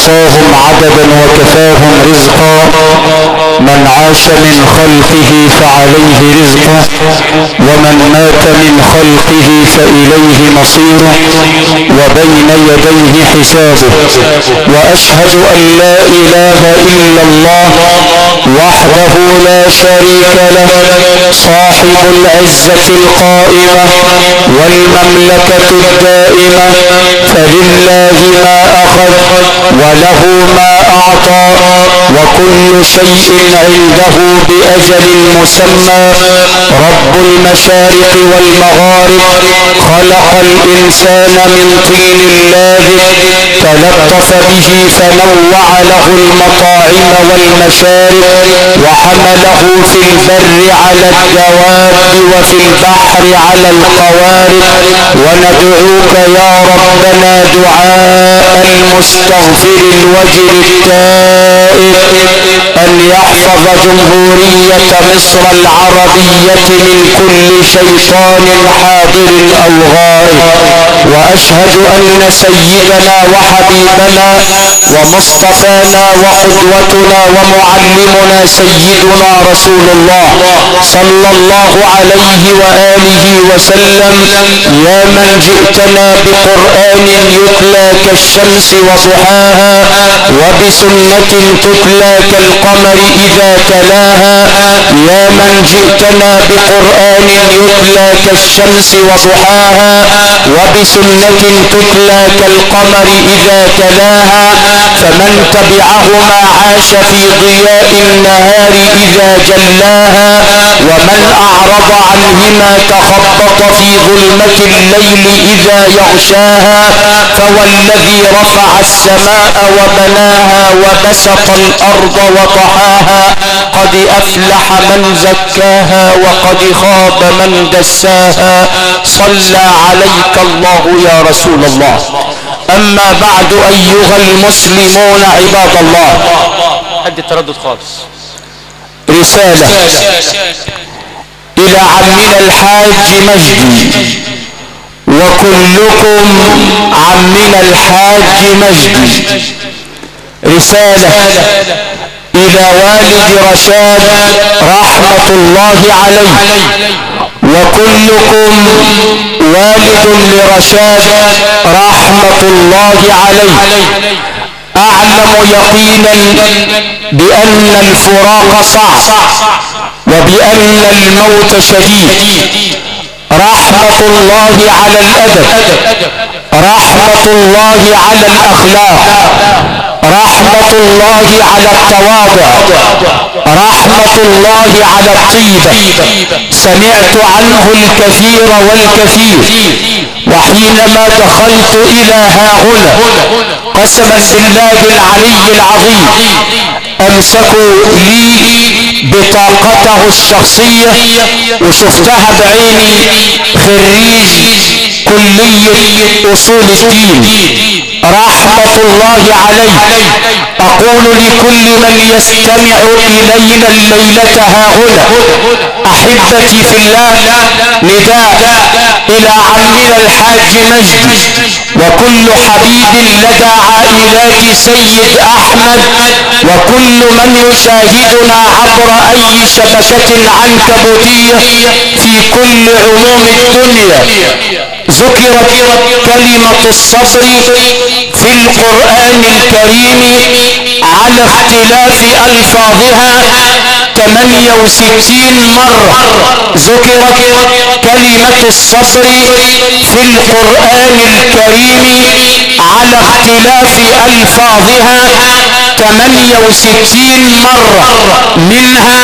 أحصاهم عددا وكفاهم رزقا. من عاش من خلقه فعليه رزقه، ومن مات من خلقه فإليه مصيره، وبين يديه حسابه. وأشهد أن لا إله إلا الله وحده لا شريك له، صاحب العزة القائمة والمملكة الدائمة، فلله ما أخذ وله ما أعطى، وكل شيء عنده بأجل مسمى. رب المشارق والمغارب خلق الإنسان من طين لازب، تلطف به فنوع له المطاعم والمشارب، وحمله في البر على الدواب وفي البحر على القوارب. وندعوك يا ربنا دعاء المستغفر الوجه التائب أن يحفظ جمهورية مصر العربية من كل شيطان حاضر أو غائب. وأشهد أن سيدنا وحبيبنا ومصطفانا وقدوتنا ومعلمنا سيدنا رسول الله صلى الله عليه وآله وسلم، يا من جئتنا بقرآن يتلى كالشمس وضحاها، وبسنة تتلى كالقمر إذا تلاها. يا من جئتنا بقرآن يتلى كالشمس وضحاها، وبسنة تتلى كالقمر إذا تلاها. فمن تبعهما عاش في ضياء النهار إذا جلاها، ومن أعرض عنهما تخبط في ظلمة الليل إذا يغشاها. فوالذي رفع السماء وبناها وبسط الأرض وطحاها، قد أفلح من زكاها وقد خاب من دساها. صلى عليك الله يا رسول الله. أما بعد أيها المسلمون عباد الله، قد التردد خالص. رسالة إلى عمنا الحاج مجدي، وكلكم عمنا الحاج مجدي. رسالة إلى والد رشاد رحمة الله عليه، وكلكم والد لرشاد رحمة الله عليه. أعلم يقينا بأن الفراق صعب، وبأن الموت شديد. رحمة الله على الأدب، رحمة الله على الأخلاق، رحمة الله على التواضع، رحمة الله على الطيبة. سمعت عنه الكثير والكثير، وحينما دخلت إلى هاهنا قسما بالله العلي العظيم أمسكوا لي بطاقته الشخصية وشفتها بعيني، خريج كلية أصول الدين رحمة الله عليه. أقول لكل من يستمع إلينا الليلة هاهنا، أحبتي في الله، نداء إلى عمنا الحاج مجدي وكل حبيب لدى عائلات سيد أحمد، وكل من يشاهدنا عبر أي شبكة عنكبوتية في كل عموم الدنيا. ذكرت كلمة الصبر في القرآن الكريم على اختلاف ألفاظها 68 مرة. ذكرت كلمة الصبر في القرآن الكريم على اختلاف ألفاظها 68 مرة، منها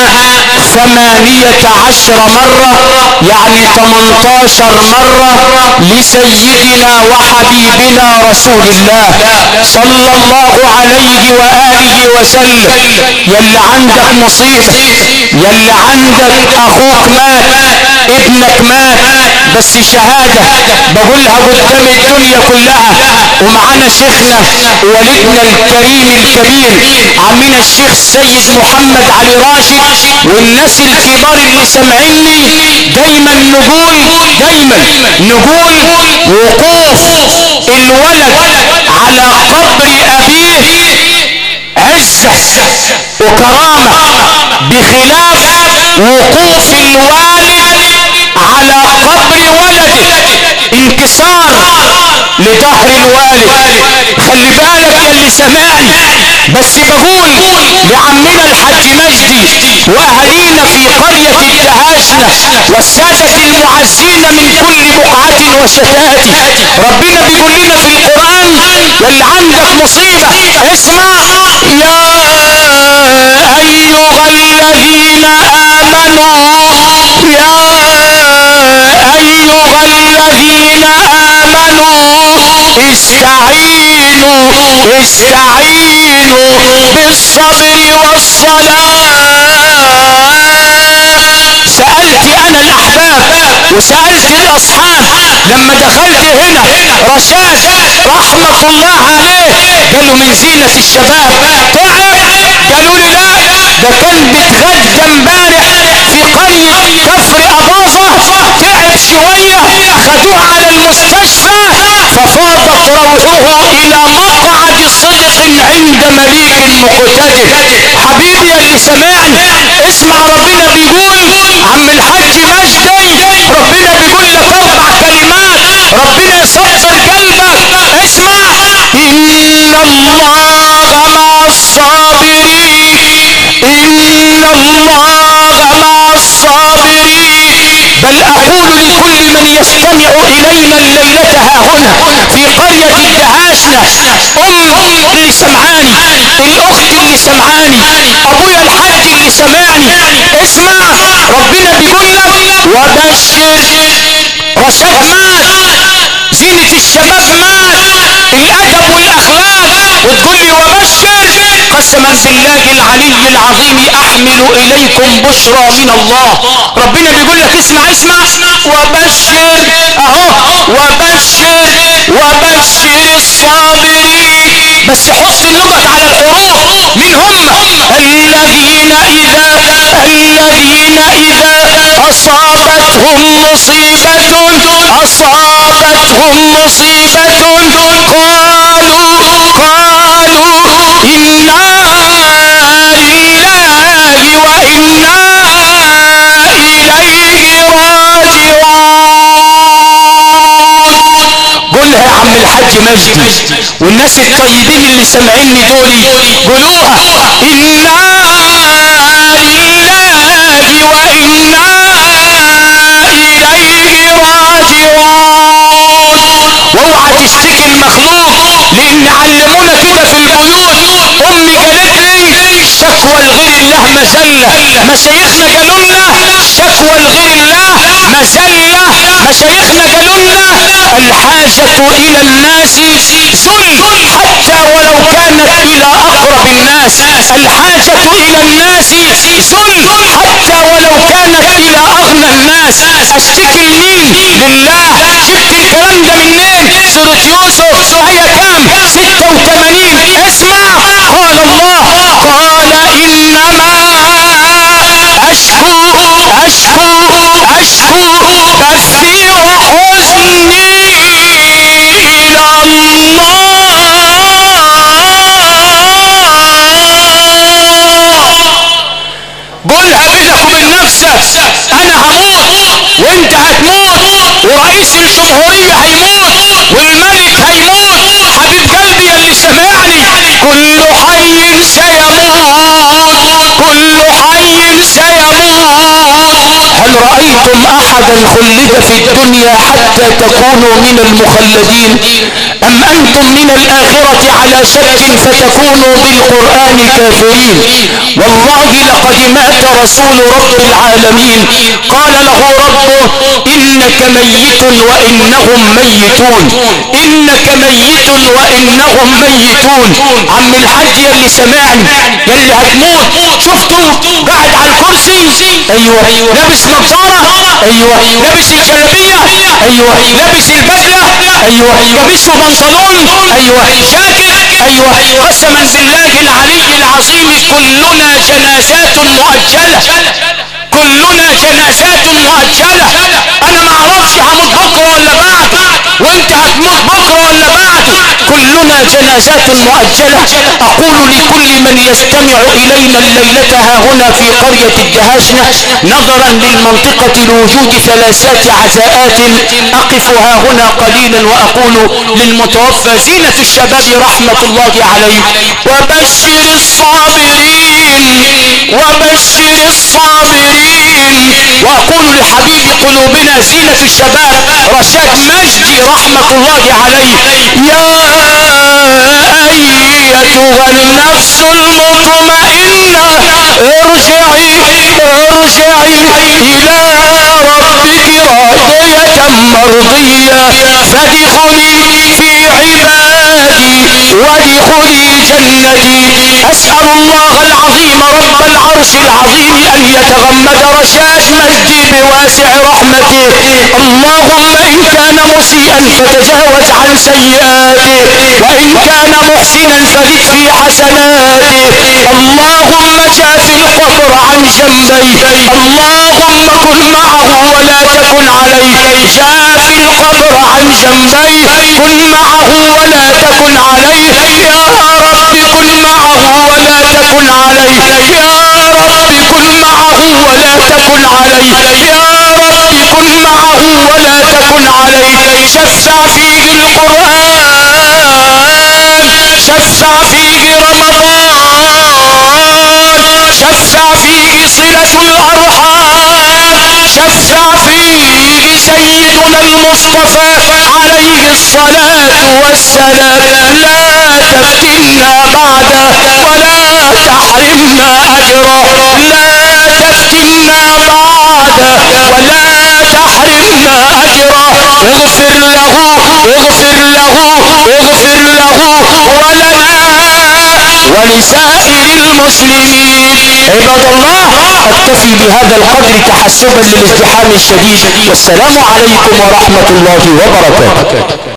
18 مرة، يعني 18 مرة لسيدنا وحبيبنا رسول الله صلى الله عليه وآله وسلم. يلي عندك مصيبة، يلي عندك أخوك مات، ابنك مات، بس شهادة بقولها قدام الدنيا كلها، ومعنا شيخنا ولدنا الكريم الكبير عمنا الشيخ سيد محمد علي راشد، والناس الكبار اللي سمعيني دايما نقول وقوف الولد على قبر أبيه وكرامة، بخلاف وقوف الوالد على قبر ولده، انكسار لظهر الوالد. خلي بالك يا اللي سمعني، بس بقول لعمنا الحاج مجدي واهالينا في قرية الدهاشنة والسادة المعزين من كل بقعة وشتات، ربنا بيقول لنا في القرآن يلي عندك مصيبة اسمع: يا ايها الذين امنوا، يا ايها الذين امنوا استعينوا بالصبر والصلاة. سألت انا الاحباب وسألت الاصحاب لما دخلت هنا رشاد رحمة الله عليه، قالوا من زينة الشباب. تعب؟ قالوا لي لا، ده كان بيتغدى امبارح في قرية كفر اباظة، تعب شوية خدوه على المستشفى ففاضت روحه الى مقعد صدق عند مليك مقتدر. حبيبي اللي سمعني اسمع، ربنا بيقول عم الحاج مجدي، ربنا بيقول لك 4 كلمات ربنا يصبر قلبك. اسمع: ان الله مع الصابرين، ان الله مع الصابرين. بل اقول لكل من يستمع الينا الليلة هنا في قرية الدهاشنة، اللي سمعاني، الاخت اللي سمعاني، ابويا الحاج اللي سمعني، اسمع ربنا بيقول لك: وبشر. رشاد مات، زينة الشباب مات، الادب والاخلاق، وتقول لي وبشر. قسما بالله العلي العظيم احمل اليكم بشرى من الله. ربنا بيقول لك اسمع وبشر، اهو وبشر الصابرين. بس حط النقط على الحروف، من هم؟ الذين اذا اصابتهم مصيبة قالوا إنا لله وإنا إليه راجعون. قولها يا عم الحاج مجدي، والناس الطيبين اللي سمعيني دولي قولوها: إنا لله وإنا إليه راجعون. واوعى تشتكي المخلوق، لان علمونا كده في البيوت. امي قالت لي شكوى لغير الله مذله، مشايخنا قالوا لنا شكوى لغير الله مذله، مشايخنا قالوا لنا الحاجه الى الناس ذل حتى ولو كانت الى اقرب الناس، الحاجه الى الناس ذل حتى ولو كانت الى اغنى الناس. اشتكي لمين؟ لله. جبت الكلام ده منين؟ سورة يوسف آية كام؟ 86. اسمع، قال الله: قال إنما أشكو بثي وحزني إلى الله. قولها بينك وبين نفسك: أنا هموت وأنت هتموت، ورئيس الجمهورية هيموت، والملك هيموت. حبيب قلبي يا اللي سمعني، كل حي سيموت، كل حي سيموت. هل رأيتم أحدا خلد في الدنيا حتى تكونوا من المخلدين؟ أم أنتم من الآخرة على شك فتكونوا بالقرآن كافرين؟ والله لقد مات رسول رب العالمين، قال له ربه: إنك ميت وإنهم ميتون، إنك ميت وإنهم ميتون. عم الحاج يا اللي سمعني، يا اللي هتموت، شفتوا قاعد على الكرسي؟ ايوه. لابس نظارة؟ ايوه. لابس الجلابية؟ ايوه. لابس البدلة؟ ايوه. قميص وبنطلون؟ ايوه. جاكيت؟ ايوه. قسما بالله العلي العظيم كلنا جنازات مؤجلة، كلنا جنازات مؤجلة. انا ما اعرفش هموت بكره ولا بعد، وانت هتموت بكره ولا بعد. كلنا جنازات مؤجلة. أقول لكل من يستمع إلينا الليلة هنا في قرية الدهاشنة نظرا للمنطقة لوجود ثلاثات عزاءات أقف هنا قليلا وأقول للمتوفى زينة الشباب رحمة الله عليه: وبشر الصابرين وبشر الصابرين. وأقول لحبيب قلوبنا زينة الشباب رشاد مجدي رحمة الله عليه: يا أيتها النفس المطمئنة ارجعي إلى ربك راضية مرضية فادخلي في عبادي وادخلي جنتي. أسأل الله العظيم رب العرش العظيم أن يتغمد رشاد مجدي بواسع رحمته. اللهم إن كان مسيئا فتجاوز عن سيئاته، وإن كان محسنا فزد في حسناته. اللهم جاف القبر عن جنبيه، اللهم كن معه ولا تكن عليه. جاف القبر عن جنبيه، كن معه ولا تكن عليه. يا رب كن معه ولا تكن عليه. يا رب كن معه ولا تكن عليه. يا رب كن معه ولا تكن عليه. شفع فيه القرآن، شفع فيه رمضان، شفع فيه صلة الأرحام، شفع فيه سيدنا المصطفى عليه الصلاة والسلام. لا تفتنا بعده ولا تحرمنا أجره، لا تفتنا بعده ولا تحرمنا أجره. اغفر له اغفر له اغفر له ولنا ولسائر المسلمين. عباد الله، اكتفي بهذا القدر تحسبا للازدحام الشديد، والسلام عليكم ورحمة الله وبركاته.